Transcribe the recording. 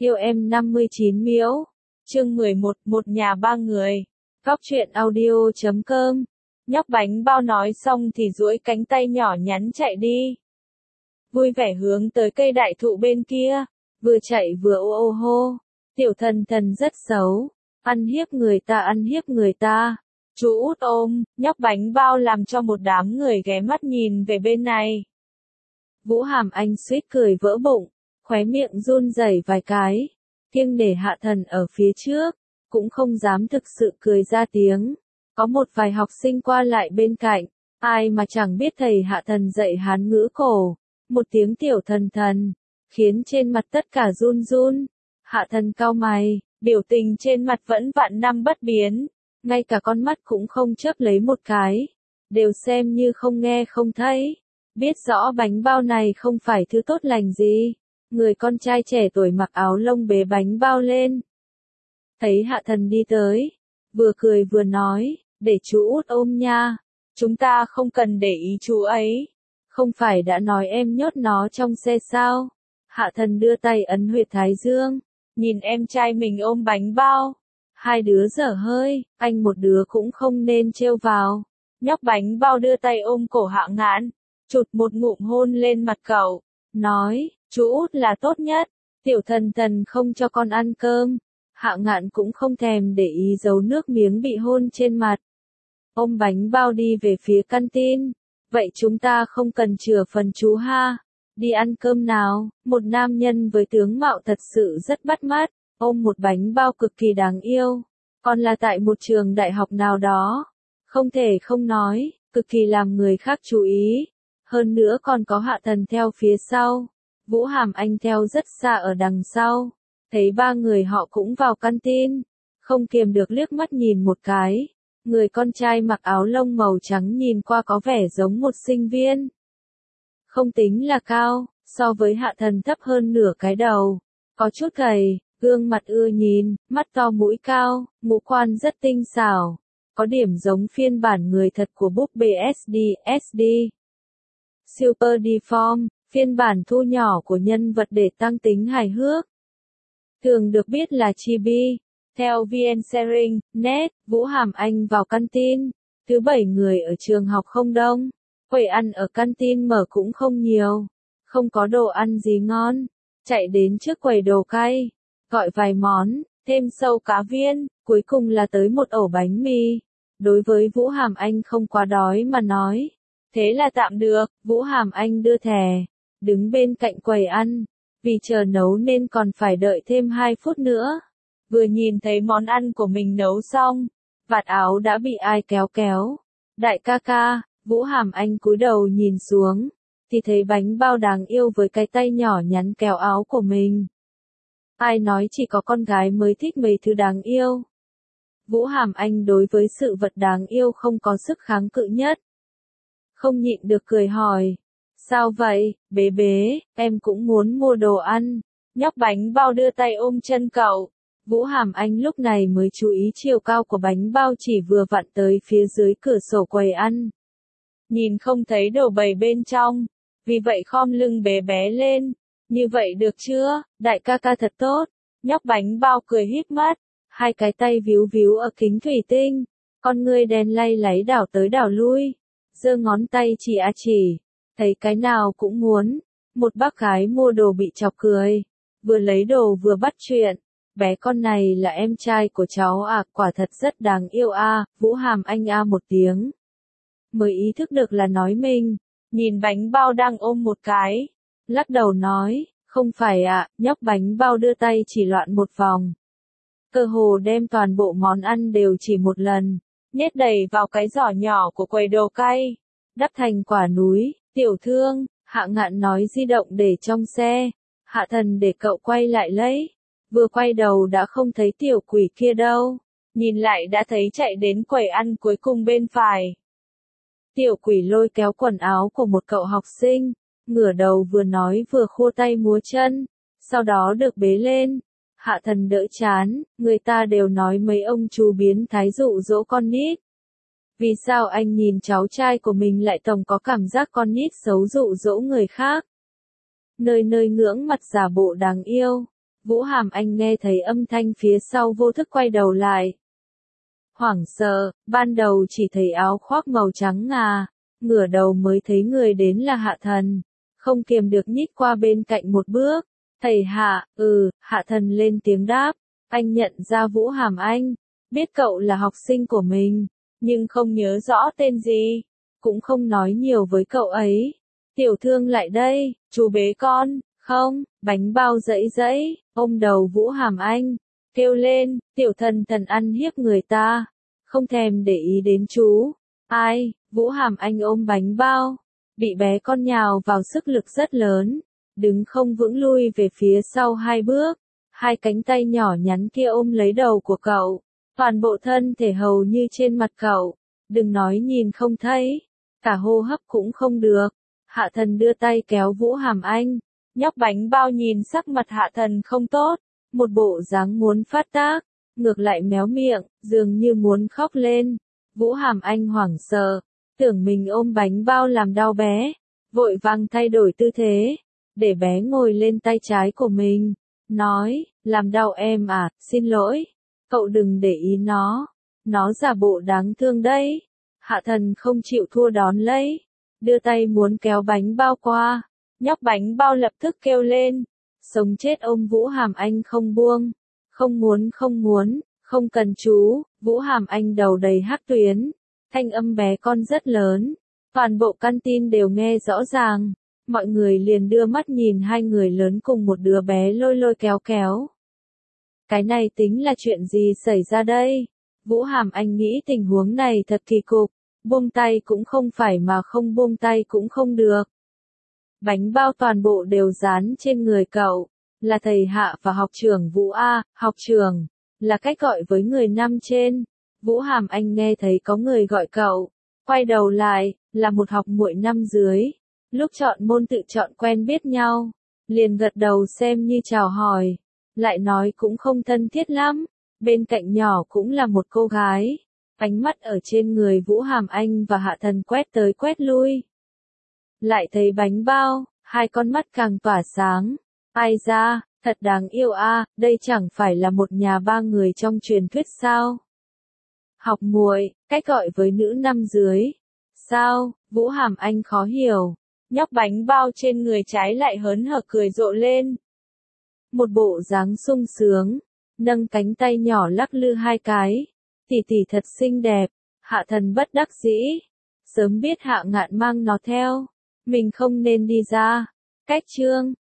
Yêu em 59 miễu. Chương 11, một nhà ba người. Góc truyện audio.com. Nhóc bánh bao nói xong thì duỗi cánh tay nhỏ nhắn chạy đi. Vui vẻ hướng tới cây đại thụ bên kia, vừa chạy vừa ô ô hô. Tiểu thần thần rất xấu, ăn hiếp người ta ăn hiếp người ta. Chú út ôm, nhóc bánh bao làm cho một đám người ghé mắt nhìn về bên này. Vũ Hàm Anh suýt cười vỡ bụng, khóe miệng run rẩy vài cái, kiêng để Hạ Thần ở phía trước, cũng không dám thực sự cười ra tiếng. Có một vài học sinh qua lại bên cạnh, ai mà chẳng biết thầy Hạ Thần dạy Hán ngữ cổ, một tiếng tiểu thần thần, khiến trên mặt tất cả run run. Hạ Thần cau mày, biểu tình trên mặt vẫn vạn năm bất biến, ngay cả con mắt cũng không chớp lấy một cái, đều xem như không nghe không thấy. Biết rõ bánh bao này không phải thứ tốt lành gì, người con trai trẻ tuổi mặc áo lông bế bánh bao lên. Thấy Hạ Thần đi tới, vừa cười vừa nói, để chú út ôm nha, chúng ta không cần để ý chú ấy. Không phải đã nói em nhốt nó trong xe sao? Hạ Thần đưa tay ấn huyệt thái dương, nhìn em trai mình ôm bánh bao. Hai đứa dở hơi, anh một đứa cũng không nên trêu vào. Nhóc bánh bao đưa tay ôm cổ Hạ Ngạn, chụt một ngụm hôn lên mặt cậu, nói, chú út là tốt nhất, tiểu thần thần không cho con ăn cơm. Hạ Ngạn cũng không thèm để ý giấu nước miếng bị hôn trên mặt. Ôm bánh bao đi về phía canteen, vậy chúng ta không cần chừa phần chú ha, đi ăn cơm nào. Một nam nhân với tướng mạo thật sự rất bắt mắt, ôm một bánh bao cực kỳ đáng yêu, còn là tại một trường đại học nào đó, không thể không nói, cực kỳ làm người khác chú ý. Hơn nữa còn có Hạ Thần theo phía sau, Vũ Hàm Anh theo rất xa ở đằng sau. Thấy ba người họ cũng vào canteen, không kiềm được liếc mắt nhìn một cái. Người con trai mặc áo lông màu trắng nhìn qua có vẻ giống một sinh viên. Không tính là cao, so với Hạ Thần thấp hơn nửa cái đầu. Có chút gầy, gương mặt ưa nhìn, mắt to mũi cao, ngũ quan rất tinh xảo. Có điểm giống phiên bản người thật của búp bê SD. Super Deform, phiên bản thu nhỏ của nhân vật để tăng tính hài hước. Thường được biết là Chibi. Theo VN Sharing, net, Vũ Hàm Anh vào canteen. Thứ bảy người ở trường học không đông. Quầy ăn ở canteen mở cũng không nhiều. Không có đồ ăn gì ngon. Chạy đến trước quầy đồ cay. Gọi vài món, thêm sâu cá viên, cuối cùng là tới một ổ bánh mì. Đối với Vũ Hàm Anh không quá đói mà nói. Thế là tạm được, Vũ Hàm Anh đưa thẻ. Đứng bên cạnh quầy ăn. Vì chờ nấu nên còn phải đợi thêm 2 phút nữa. Vừa nhìn thấy món ăn của mình nấu xong, vạt áo đã bị ai kéo kéo. Đại ca ca, Vũ Hàm Anh cúi đầu nhìn xuống, thì thấy bánh bao đáng yêu với cái tay nhỏ nhắn kéo áo của mình. Ai nói chỉ có con gái mới thích mấy thứ đáng yêu. Vũ Hàm Anh đối với sự vật đáng yêu không có sức kháng cự nhất. Không nhịn được cười hỏi. Sao vậy, bế bế, em cũng muốn mua đồ ăn. Nhóc bánh bao đưa tay ôm chân cậu. Vũ Hàm Anh lúc này mới chú ý chiều cao của bánh bao chỉ vừa vặn tới phía dưới cửa sổ quầy ăn. Nhìn không thấy đồ bày bên trong, vì vậy khom lưng bé bé lên. Như vậy được chưa, đại ca ca thật tốt. Nhóc bánh bao cười híp mắt, hai cái tay víu víu ở kính thủy tinh, con ngươi đen lay láy đảo tới đảo lui, giơ ngón tay chỉ chỉ, thấy cái nào cũng muốn. Một bác gái mua đồ bị chọc cười, vừa lấy đồ vừa bắt chuyện. Bé con này là em trai của cháu à, quả thật rất đáng yêu à. Vũ Hàm Anh một tiếng. Mới ý thức được là nói mình, nhìn bánh bao đang ôm một cái, lắc đầu nói, không phải ạ. Nhóc bánh bao đưa tay chỉ loạn một vòng. Cơ hồ đem toàn bộ món ăn đều chỉ một lần, nhét đầy vào cái giỏ nhỏ của quầy đồ cay, đắp thành quả núi. Tiểu thương, Hạ Ngạn nói di động để trong xe. Hạ Thần để cậu quay lại lấy. Vừa quay đầu đã không thấy tiểu quỷ kia đâu. Nhìn lại đã thấy chạy đến quầy ăn cuối cùng bên phải. Tiểu quỷ lôi kéo quần áo của một cậu học sinh, ngửa đầu vừa nói vừa khua tay múa chân, sau đó được bế lên. Hạ Thần đỡ chán, người ta đều nói mấy ông chú biến thái dụ dỗ con nít. Vì sao anh nhìn cháu trai của mình lại tổng có cảm giác con nít xấu dụ dỗ người khác? Nơi nơi ngưỡng mặt giả bộ đáng yêu. Vũ Hàm Anh nghe thấy âm thanh phía sau vô thức quay đầu lại. Hoảng sợ, ban đầu chỉ thấy áo khoác màu trắng ngà, ngửa đầu mới thấy người đến là Hạ Thần. Không kiềm được nhích qua bên cạnh một bước. Thầy Hạ, Hạ Thần lên tiếng đáp. Anh nhận ra Vũ Hàm Anh, biết cậu là học sinh của mình, nhưng không nhớ rõ tên gì, cũng không nói nhiều với cậu ấy. Tiểu Thương lại đây, chú bế con, không, bánh bao dẫy dẫy, ôm đầu Vũ Hàm Anh, kêu lên, tiểu thần thần ăn hiếp người ta, không thèm để ý đến chú. Ai, Vũ Hàm Anh ôm bánh bao, bị bé con nhào vào sức lực rất lớn, đứng không vững lui về phía sau 2 bước, hai cánh tay nhỏ nhắn kia ôm lấy đầu của cậu, toàn bộ thân thể hầu như trên mặt cậu, đừng nói nhìn không thấy, cả hô hấp cũng không được. Hạ Thần đưa tay kéo Vũ Hàm Anh, nhóc bánh bao nhìn sắc mặt Hạ Thần không tốt, một bộ dáng muốn phát tác, ngược lại méo miệng, dường như muốn khóc lên. Vũ Hàm Anh hoảng sợ, tưởng mình ôm bánh bao làm đau bé, vội vàng thay đổi tư thế, để bé ngồi lên tay trái của mình, nói, làm đau em à, xin lỗi, cậu đừng để ý nó giả bộ đáng thương đấy. Hạ Thần không chịu thua đón lấy, đưa tay muốn kéo bánh bao qua, nhóc bánh bao lập tức kêu lên, sống chết ôm Vũ Hàm Anh không buông, không muốn, không cần chú. Vũ Hàm Anh đầu đầy hắc tuyến, thanh âm bé con rất lớn, toàn bộ căn tin đều nghe rõ ràng, mọi người liền đưa mắt nhìn hai người lớn cùng một đứa bé lôi lôi kéo kéo. Cái này tính là chuyện gì xảy ra đây? Vũ Hàm Anh nghĩ tình huống này thật kỳ cục, buông tay cũng không phải mà không buông tay cũng không được. Bánh bao toàn bộ đều dán trên người cậu, là thầy Hạ và học trưởng Vũ A, học trưởng, là cách gọi với người năm trên. Vũ Hàm Anh nghe thấy có người gọi cậu, quay đầu lại, là một học muội năm dưới, lúc chọn môn tự chọn quen biết nhau, liền gật đầu xem như chào hỏi, lại nói cũng không thân thiết lắm, bên cạnh nhỏ cũng là một cô gái. Ánh mắt ở trên người Vũ Hàm Anh và Hạ Thần quét tới quét lui. Lại thấy bánh bao, hai con mắt càng tỏa sáng. Ai ra, thật đáng yêu a, đây chẳng phải là một nhà 3 người trong truyền thuyết sao? Học muội, cách gọi với nữ năm dưới. Sao? Vũ Hàm Anh khó hiểu. Nhóc bánh bao trên người trái lại hớn hở cười rộ lên. Một bộ dáng sung sướng, nâng cánh tay nhỏ lắc lư hai cái. Tỷ tỷ thật xinh đẹp. Hạ Thần bất đắc dĩ. Sớm biết Hạ Ngạn mang nó theo, mình không nên đi ra. Cách chương